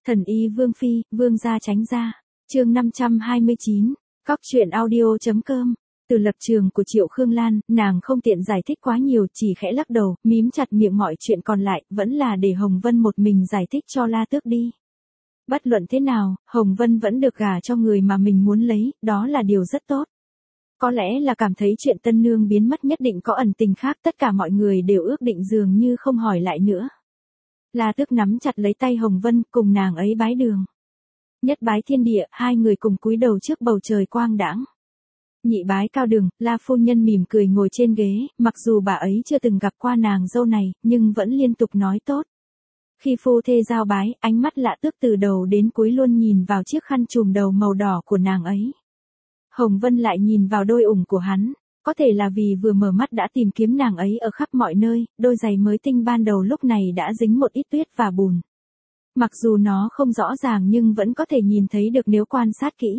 Thần y Vương Phi, Vương gia tránh ra. Chương 529, Cóc truyện audio.com. Từ lập trường của Triệu Khương Lan, nàng không tiện giải thích quá nhiều, chỉ khẽ lắc đầu, mím chặt miệng, mọi chuyện còn lại vẫn là để Hồng Vân một mình giải thích cho La Tước đi. Bất luận thế nào, Hồng Vân vẫn được gả cho người mà mình muốn lấy, đó là điều rất tốt. Có lẽ là cảm thấy chuyện tân nương biến mất nhất định có ẩn tình khác, tất cả mọi người đều ước định dường như không hỏi lại nữa. La Tước nắm chặt lấy tay Hồng Vân, cùng nàng ấy bái đường. Nhất bái thiên địa, hai người cùng cúi đầu trước bầu trời quang đãng. Nhị bái cao đường, La phu nhân mỉm cười ngồi trên ghế, mặc dù bà ấy chưa từng gặp qua nàng dâu này, nhưng vẫn liên tục nói tốt. Khi phu thê giao bái, ánh mắt La Tước từ đầu đến cuối luôn nhìn vào chiếc khăn trùm đầu màu đỏ của nàng ấy. Hồng Vân lại nhìn vào đôi ủng của hắn, có thể là vì vừa mở mắt đã tìm kiếm nàng ấy ở khắp mọi nơi, đôi giày mới tinh ban đầu lúc này đã dính một ít tuyết và bùn. Mặc dù nó không rõ ràng nhưng vẫn có thể nhìn thấy được nếu quan sát kỹ.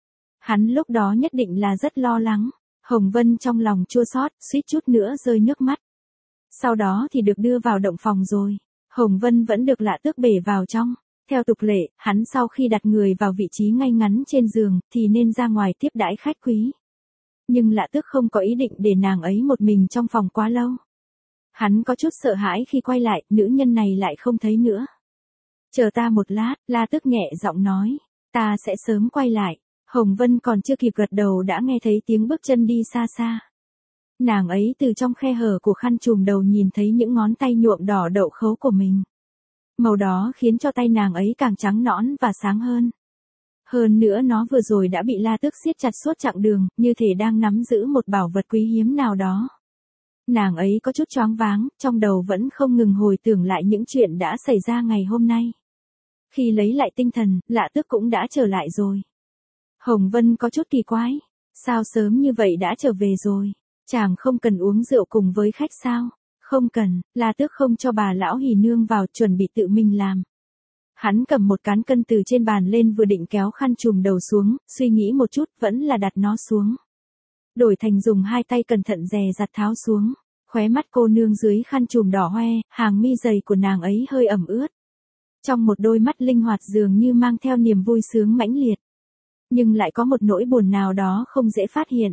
Hắn lúc đó nhất định là rất lo lắng. Hồng Vân trong lòng chua xót, suýt chút nữa rơi nước mắt. Sau đó thì được đưa vào động phòng rồi. Hồng Vân vẫn được La Tước bể vào trong. Theo tục lệ, hắn sau khi đặt người vào vị trí ngay ngắn trên giường, thì nên ra ngoài tiếp đãi khách quý. Nhưng La Tước không có ý định để nàng ấy một mình trong phòng quá lâu. Hắn có chút sợ hãi khi quay lại, nữ nhân này lại không thấy nữa. Chờ ta một lát, La Tước nhẹ giọng nói, ta sẽ sớm quay lại. Hồng Vân còn chưa kịp gật đầu đã nghe thấy tiếng bước chân đi xa xa. Nàng ấy từ trong khe hở của khăn trùm đầu nhìn thấy những ngón tay nhuộm đỏ đậu khấu của mình. Màu đó khiến cho tay nàng ấy càng trắng nõn và sáng hơn. Hơn nữa nó vừa rồi đã bị La Tước siết chặt suốt chặng đường, như thể đang nắm giữ một bảo vật quý hiếm nào đó. Nàng ấy có chút choáng váng, trong đầu vẫn không ngừng hồi tưởng lại những chuyện đã xảy ra ngày hôm nay. Khi lấy lại tinh thần, La Tước cũng đã trở lại rồi. Hồng Vân có chút kỳ quái, sao sớm như vậy đã trở về rồi, chàng không cần uống rượu cùng với khách sao? Không cần, La Tước không cho bà lão hỉ nương vào, chuẩn bị tự mình làm. Hắn cầm một cán cân từ trên bàn lên, vừa định kéo khăn trùm đầu xuống, suy nghĩ một chút vẫn là đặt nó xuống. Đổi thành dùng hai tay cẩn thận dè dặt tháo xuống, khóe mắt cô nương dưới khăn trùm đỏ hoe, hàng mi dày của nàng ấy hơi ẩm ướt. Trong một đôi mắt linh hoạt dường như mang theo niềm vui sướng mãnh liệt. Nhưng lại có một nỗi buồn nào đó không dễ phát hiện.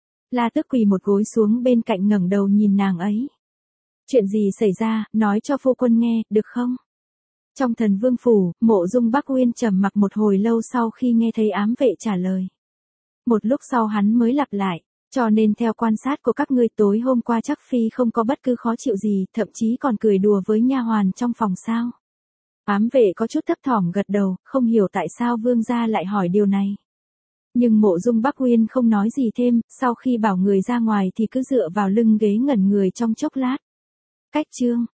La Tước quỳ một gối xuống bên cạnh, ngẩng đầu nhìn nàng ấy. Chuyện gì xảy ra, nói cho phu quân nghe, được không? Trong Thần Vương phủ, Mộ Dung Bắc Uyên trầm mặc một hồi lâu sau khi nghe thấy ám vệ trả lời. Một lúc sau hắn mới lặp lại, cho nên theo quan sát của các ngươi tối hôm qua chắc phi không có bất cứ khó chịu gì, thậm chí còn cười đùa với nha hoàn trong phòng sao? Ám vệ có chút thấp thỏm gật đầu, không hiểu tại sao vương gia lại hỏi điều này. Nhưng Mộ Dung Bắc Uyên không nói gì thêm, sau khi bảo người ra ngoài thì cứ dựa vào lưng ghế ngẩn người trong chốc lát. Cách chương